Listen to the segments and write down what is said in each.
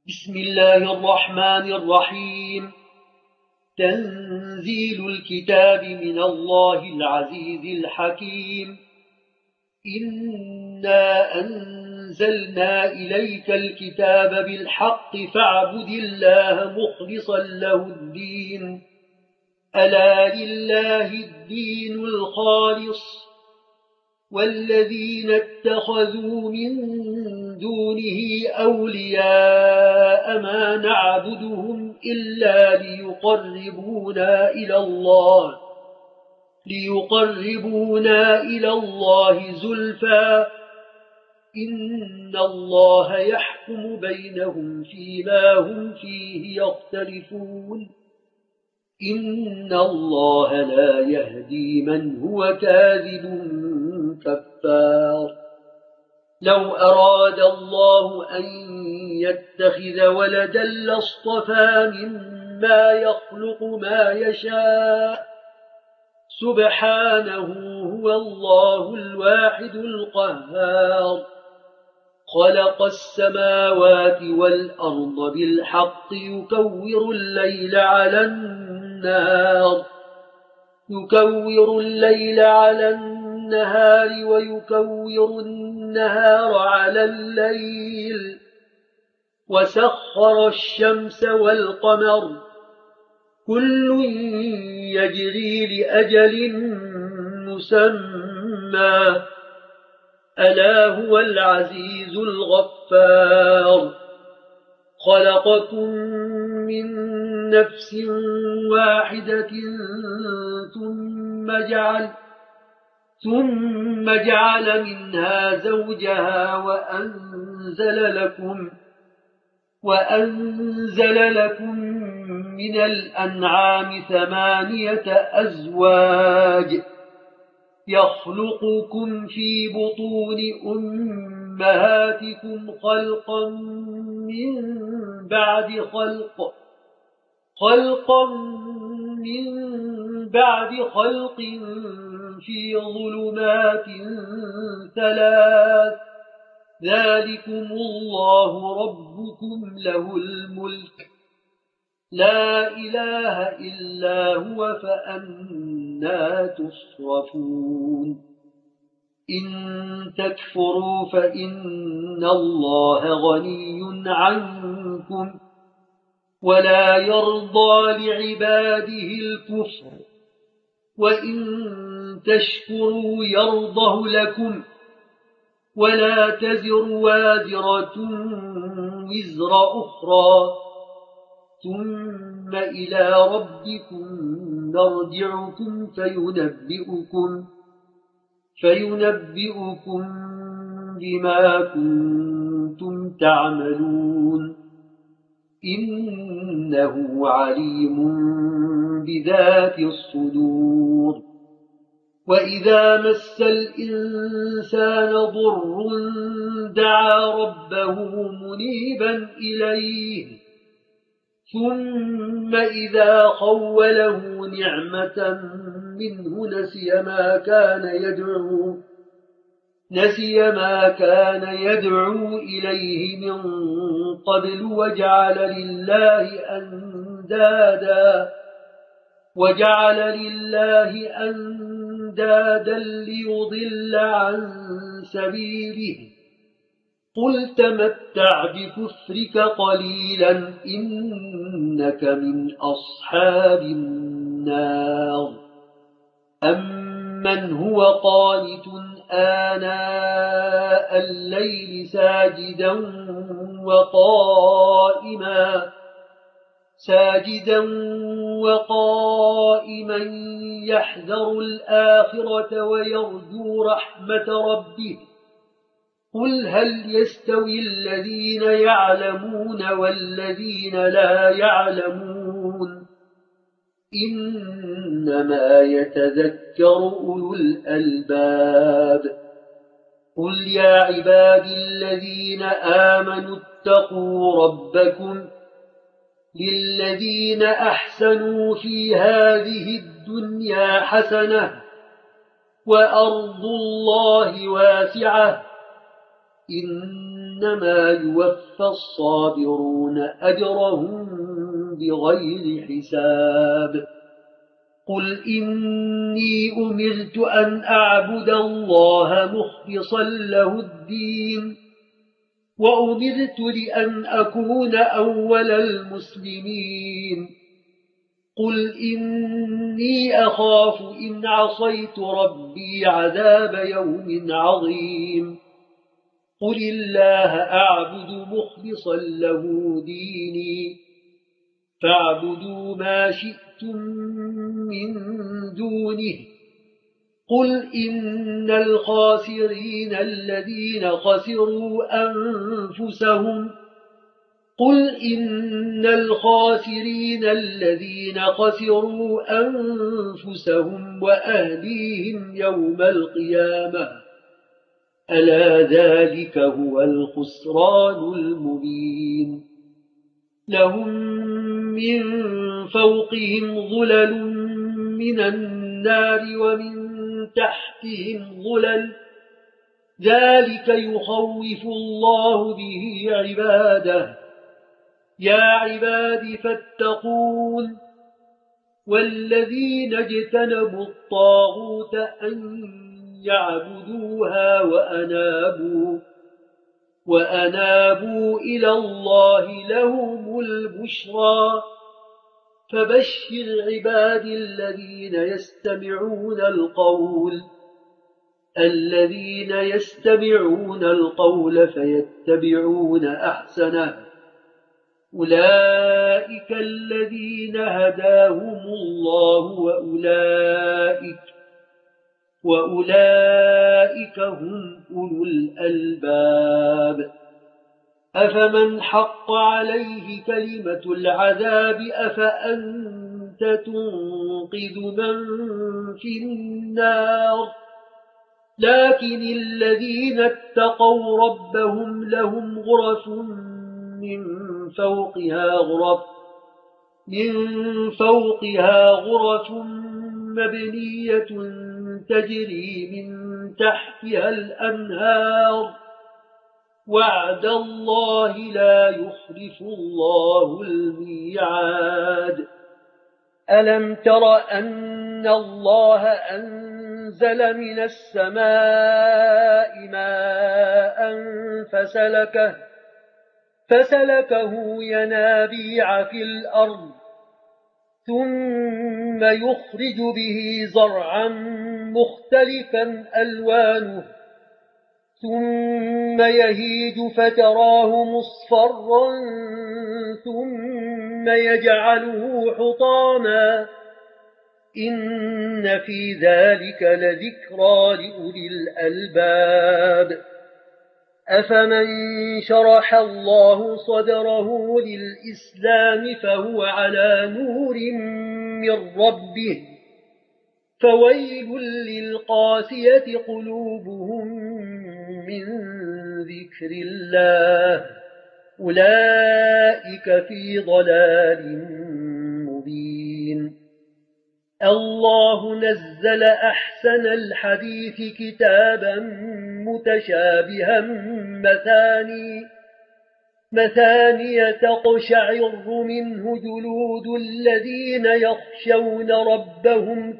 بسم الله الرحمن الرحيم. تنزيل الكتاب من الله العزيز الحكيم. إنا أنزلنا إليك الكتاب بالحق فاعبد الله مخلصا له الدين. ألا لله الدين الخالص والذين اتخذوا من دونه أولياء ما نعبدهم إلا ليقربونا إلى الله زلفى إن الله يحكم بينهم فيما هم فيه يختلفون. إن الله لا يهدي من هو كاذب كفار. لو أراد الله أن يتخذ ولدا لاصطفى مما يخلق ما يشاء سبحانه هو الله الواحد القهار. خلق السماوات والأرض بالحق يكور الليل على النهار ويكور النهار على الليل وسخر الشمس والقمر كل يجري لأجل مسمى ألا هو العزيز الغفار. خلقكم من نفس واحدة ثم جعل منها زوجها وأنزل لكم من الأنعام 8 أزواج يخلقكم في بطون أمهاتكم خلقا من بعد خلق في ظلمات 3 ذلكم الله ربكم له الملك لا إله إلا هو فأنى تصرفون. إن تكفروا فإن الله غني عنكم ولا يرضى لعباده الكفر وإن تشكروا يرضه لكم ولا تزر وازرة وزر أخرى ثم إلى ربكم نرجعكم فينبئكم بما كنتم تعملون. إنه عليم بذات الصدور. وإذا مس الإنسان ضر دعا ربه منيبا إليه ثم إذا خوله نعمة منه نسي ما كان يدعو إليه من قبل وجعل لله أندادا ليضل عن سبيله. قل تمتع بكفرك قليلا إنك من أصحاب النار. أمن هو قانت آناء الليل ساجدا وقائما يحذر الآخرة ويرجو رحمة ربه. قل هل يستوي الذين يعلمون والذين لا يعلمون إنما يتذكر أولو الألباب. قل يا عبادي الذين آمنوا اتقوا ربكم للذين أحسنوا في هذه الدنيا حسنة وأرض الله واسعة إن إنما يوفى الصابرون أجرهم بغير حساب قل إني أمرت أن أعبد الله مخلصا له الدين وأمرت لأن أكون أول المسلمين قل إني أخاف إن عصيت ربي عذاب يوم عظيم قل الله أعبد مخلصا له ديني فاعبدوا ما شئتم من دونه قل إن الخاسرين الذين خسروا أنفسهم وأهليهم يوم القيامة ألا ذلك هو الخسران المبين لهم من فوقهم ظلل من النار ومن تحتهم ظلل ذلك يخوف الله به عباده يا عباد فاتقون والذين اجتنبوا الطاغوت أن يعبدوها وأنابوا إلى الله لهم البشرى فبشر عباد الذين يستمعون القول فيتبعون أحسنه أولئك الذين هداهم الله وأولئك هم أولو الألباب أفمن حق عليه كلمة العذاب أفأنت تنقذ من في النار لكن الذين اتقوا ربهم لهم غرف من فوقها غرف مبنية تجري من تحتها الأنهار وعد الله لا يخلف الله الميعاد ألم تر أن الله أنزل من السماء ماء فسلكه ينابيع في الأرض ثم يخرج به زرعا مختلفا ألوانه ثم يهيج فتراه مصفرا ثم يجعله حطاما إن في ذلك لذكرى لأولي الألباب أفمن شرح الله صدره للإسلام فهو على نور من ربه فويل للقاسية قلوبهم من ذكر الله أولئك في ضلال مبين الله نزل أحسن الحديث كتابا متشابها مثانية تقشعر منه جلود الذين يخشون ربهم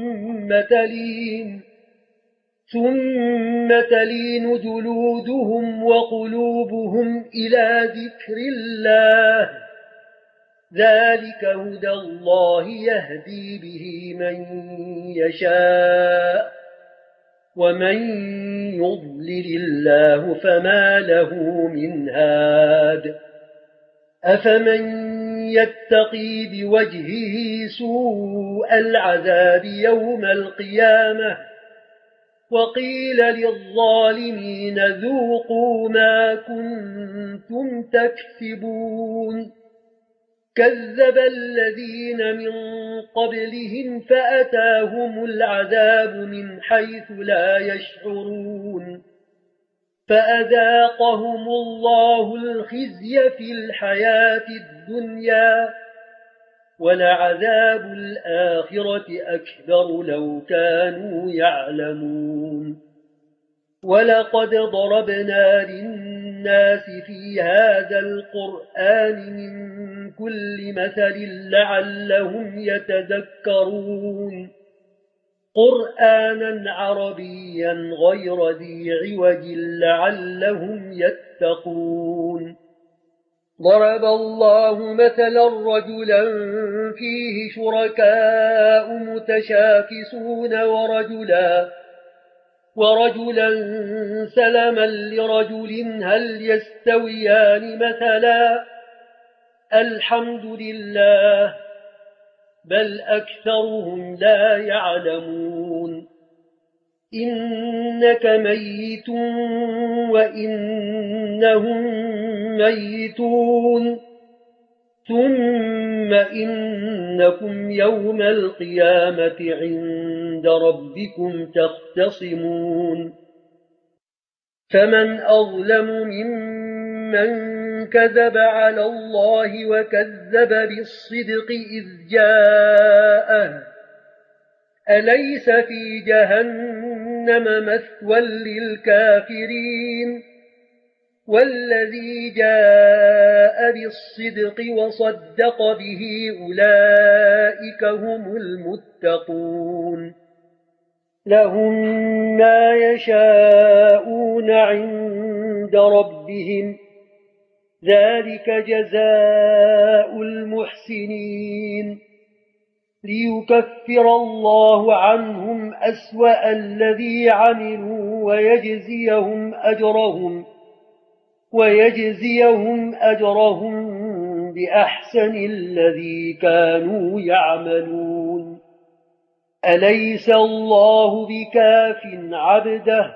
ثم تلين جلودهم وقلوبهم إلى ذكر الله ذلك هدى الله يهدي به من يشاء ومن يضلل الله فما له من هاد أفمن يتقي بوجهه سوء العذاب يوم القيامة وقيل للظالمين ذوقوا ما كنتم تكسبون كذب الذين من قبلهم فأتاهم العذاب من حيث لا يشعرون فأذاقهم الله الخزي في الحياة الدنيا ولعذاب الآخرة أكبر لو كانوا يعلمون ولقد ضربنا للناس للناس في هذا القرآن من كل مثل لعلهم يتذكرون قرآنا عربيا غير ذي عوج لعلهم يتقون ضرب الله مثلا رجلا فيه شركاء متشاكسون ورجلا سلما لرجل هل يستويان مثلا الحمد لله بل أكثرهم لا يعلمون إنك ميت وإنهم ميتون ثم إنكم يوم القيامة عند ربكم تختصمون فمن أظلم ممن كذب على الله وكذب بالصدق إذ جاءه أليس في جهنم مثوى للكافرين والذي جاء بالصدق وصدق به أولئك هم المتقون لهم ما يشاءون عند ربهم ذلك جزاء المحسنين ليكفر الله عنهم أسوأ الذي عملوا ويجزيهم أجرهم بأحسن الذي كانوا يعملون أليس الله بكاف عبده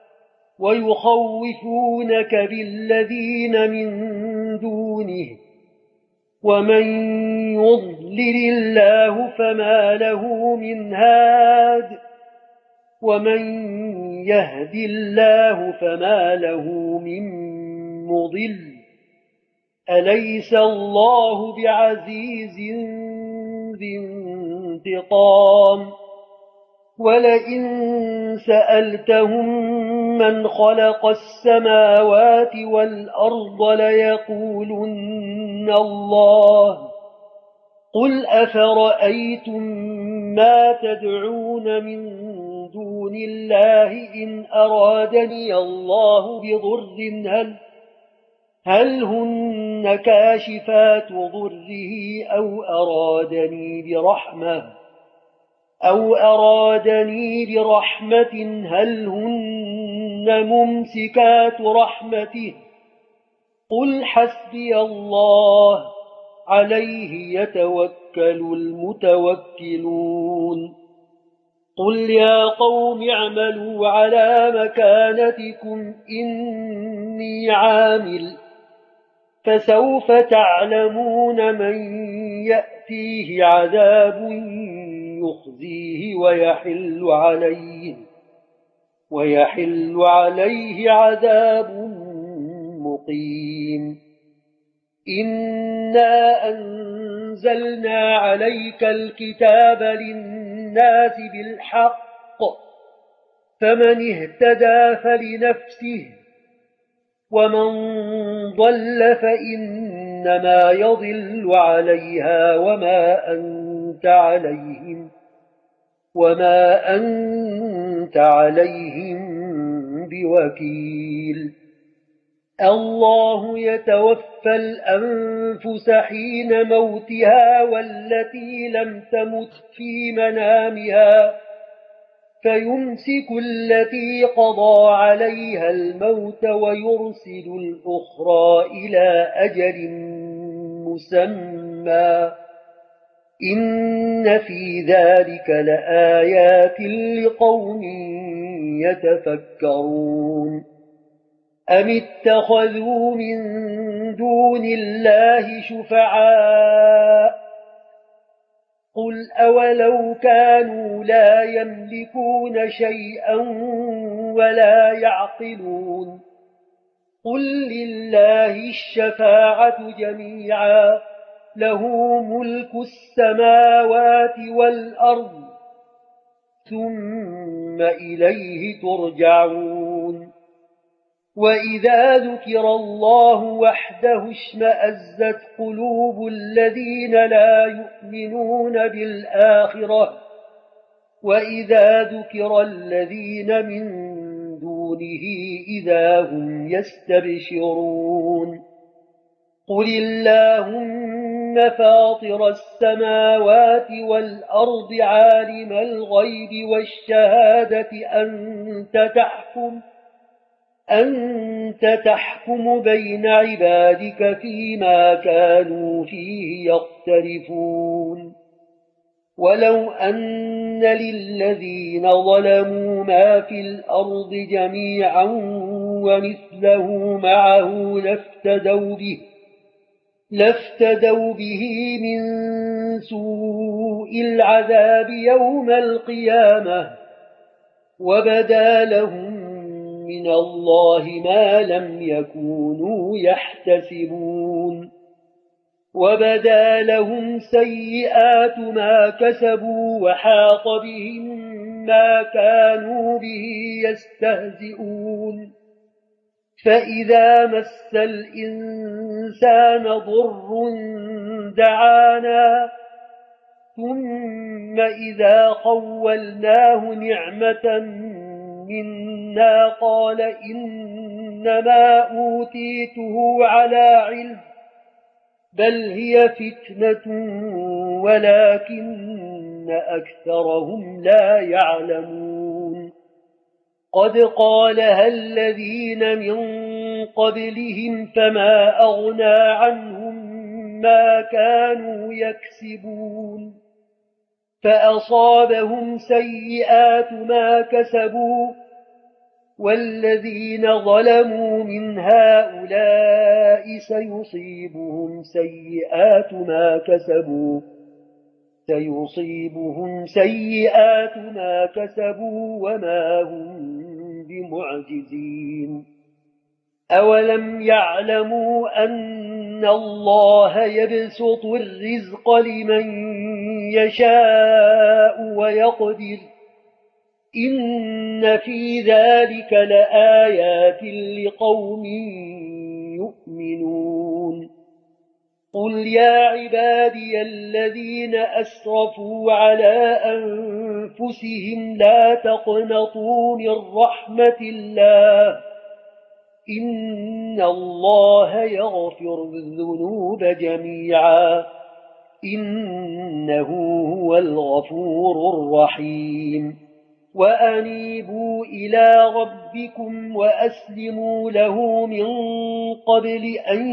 ويخوفونك بالذين من دونه ومن يضلل الله فما له من هاد ومن يهد الله فما له من مضل أليس الله بعزيز ذي انتقام ولئن سألتهم من خلق السماوات والأرض ليقولن الله قل أفرأيتم ما تدعون من دون الله إن أرادني الله بضر هل هن كاشفات ضره أو أرادني برحمة هل هن ممسكات رحمته قل حسبي الله عليه يتوكل المتوكلون قل يا قوم اعملوا على مكانتكم إني عامل فسوف تعلمون من يأتيه عذاب يخزيه ويحل عليه عذاب مقيم إنا أنزلنا عليك الكتاب للناس بالحق فمن اهتدى فلنفسه ومن ضل فإنما يضل عليها وما أنت عليهم بوكيل الله يتوفى الأنفس حين موتها والتي لم تمت في منامها فيمسك التي قضى عليها الموت ويرسل الأخرى إلى أجل مسمى إن في ذلك لآيات لقوم يتفكرون أم اتخذوا من دون الله شفعاء قل أولو كانوا لا يملكون شيئا ولا يعقلون قل لله الشفاعة جميعا له ملك السماوات والأرض ثم إليه ترجعون وإذا ذكر الله وحده اشمأزت قلوب الذين لا يؤمنون بالآخرة وإذا ذكر الذين من دونه إذا هم يستبشرون قل اللهم فاطر السماوات والأرض عالم الغيب والشهادة أنت تحكم بين عبادك فيما كانوا فيه يختلفون ولو أن للذين ظلموا ما في الأرض جميعا ومثله معه لافتدوا به من سوء العذاب يوم القيامة وبدا لهم من الله ما لم يكونوا يحتسبون وبدا لهم سيئات ما كسبوا وحاق بهم ما كانوا به يستهزئون فإذا مس الإنسان ضر دعانا ثم إذا خولناه نعمة منا قال إنما أوتيته على علم بل هي فتنة ولكن أكثرهم لا يعلمون قد قالها الذين من قبلهم فما أغنى عنهم ما كانوا يكسبون فأصابهم سيئات ما كسبوا والذين ظلموا من هؤلاء سيصيبهم سيئات ما كسبوا وما هم بمعجزين أولم يعلموا أن الله يبسط الرزق لمن يشاء ويقدر إن في ذلك لآيات لقوم يؤمنون قل يا عبادي الذين أسرفوا على أنفسهم لا تقنطوا من رحمة الله إن الله يغفر الذنوب جميعا إنه هو الغفور الرحيم وأنيبوا إلى ربكم وأسلموا له من قبل أن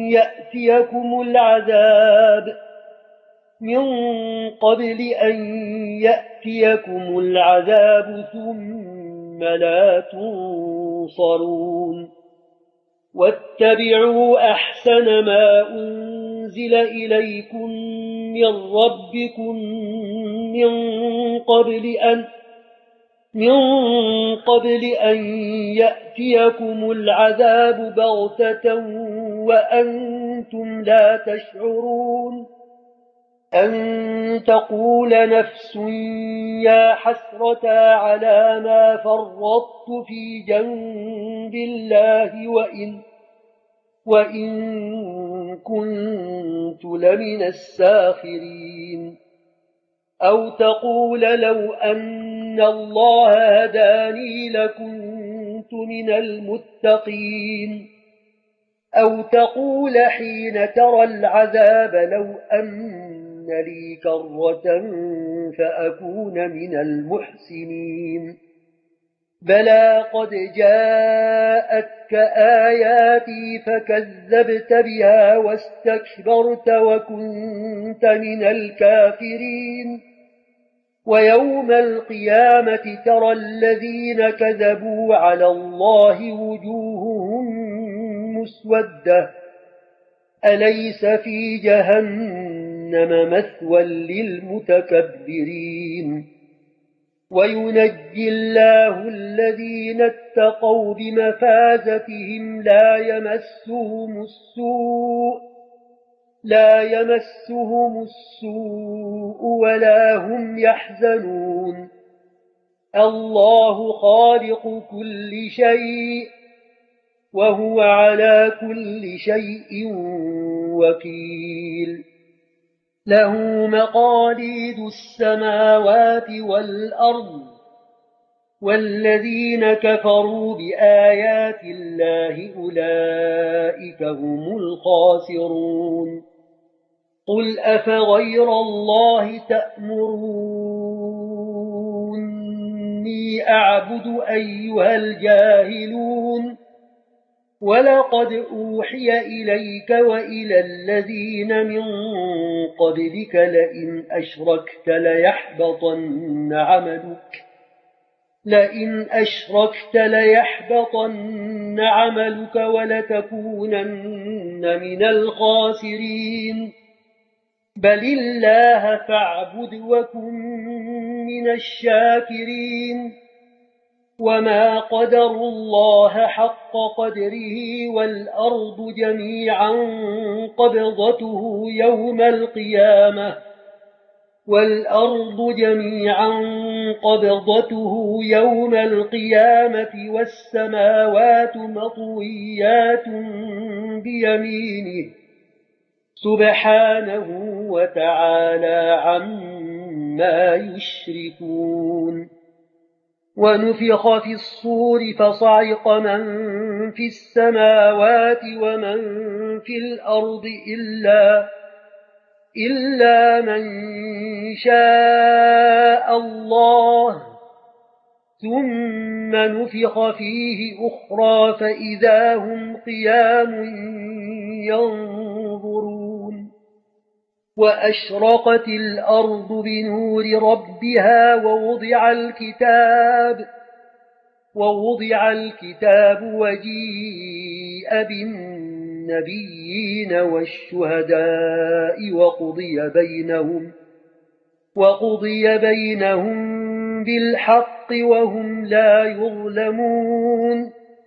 يأتيكم العذاب ثم لا تنصرون واتبعوا أحسن ما أنزل إليكم من ربكم من قبل أن يأتيكم العذاب بغتة وأنتم لا تشعرون أن تقول نفس يا حسرة على ما فرطت في جنب الله وإن كنت لمن الساخرين أو تقول لو أن الله هداني لكنت من المتقين أو تقول حين ترى العذاب لو أن لي كرة فأكون من المحسنين بلى قد جاءتك آياتي فكذبت بها واستكبرت وكنت من الكافرين ويوم القيامة ترى الذين كذبوا على الله وجوههم مسودة أليس في جهنم مثوى للمتكبرين وينجي الله الذين اتقوا بمفازتهم لا يمسهم السوء ولا هم يحزنون الله خالق كل شيء وهو على كل شيء وكيل له مقاليد السماوات والأرض والذين كفروا بآيات الله أولئك هم الخاسرون قل أفغير الله تأمروني أعبد أيها الجاهلون ولقد أوحي إليك وإلى الذين من قبلك لئن أشركت ليحبطن عملك ولتكونن من الخاسرين بل الله فاعبد وكن من الشاكرين وما قدروا الله حق قدره والأرض جميعا قبضته يوم القيامة والسماوات مطويات بيمينه سبحانه وتعالى عما يشركون ونفخ في الصور فصعق من في السماوات ومن في الأرض إلا من شاء الله ثم نفخ فيه أخرى فإذا هم قيام ينظرون وأشرقت الأرض بنور ربها ووضع الكتاب وجيء بالنبيين والشهداء وقضي بينهم بالحق وهم لا يظلمون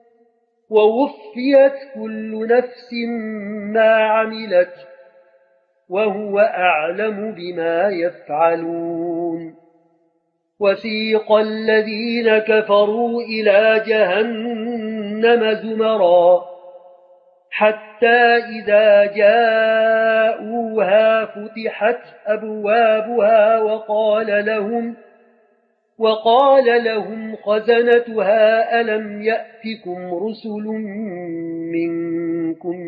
ووفيت كل نفس ما عملت وهو أعلم بما يفعلون وسيق الذين كفروا إلى جهنم زمرا حتى إذا جاءوها فتحت أبوابها وقال لهم خزنتها ألم يأتكم رسل منكم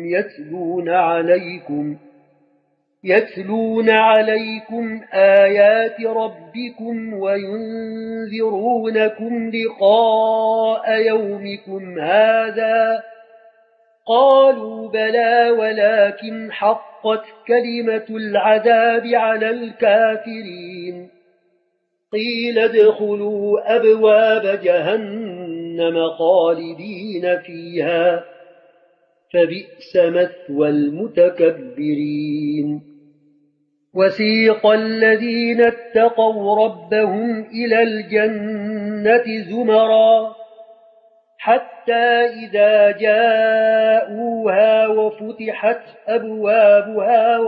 يتلون عليكم آيات ربكم وينذرونكم لقاء يومكم هذا قالوا بلى ولكن حقت كلمة العذاب على الكافرين قيل ادخلوا أبواب جهنم خالدين فيها فبئس مثوى المتكبرين وسيق الذين اتقوا ربهم إلى الجنة زمرا حتى إذا جاءوها وفتحت أبوابها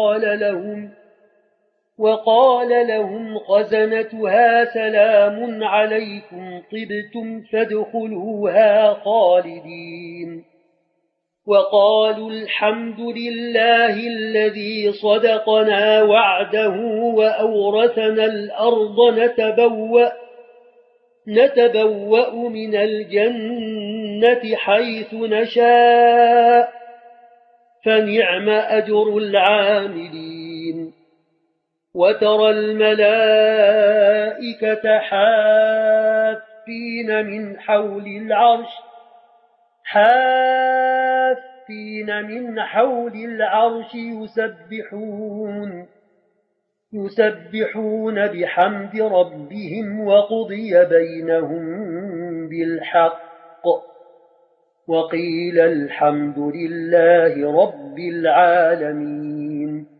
وقال لهم خزنتها سلام عليكم طبتم فادخلوها خالدين وقالوا الحمد لله الذي صدقنا وعده وأورثنا الأرض نتبوأ من الجنة حيث نشاء فنعم أجر العاملين وترى الملائكة حافين من حول العرش يسبحون بحمد ربهم وقضي بينهم بالحق وقيل الحمد لله رب العالمين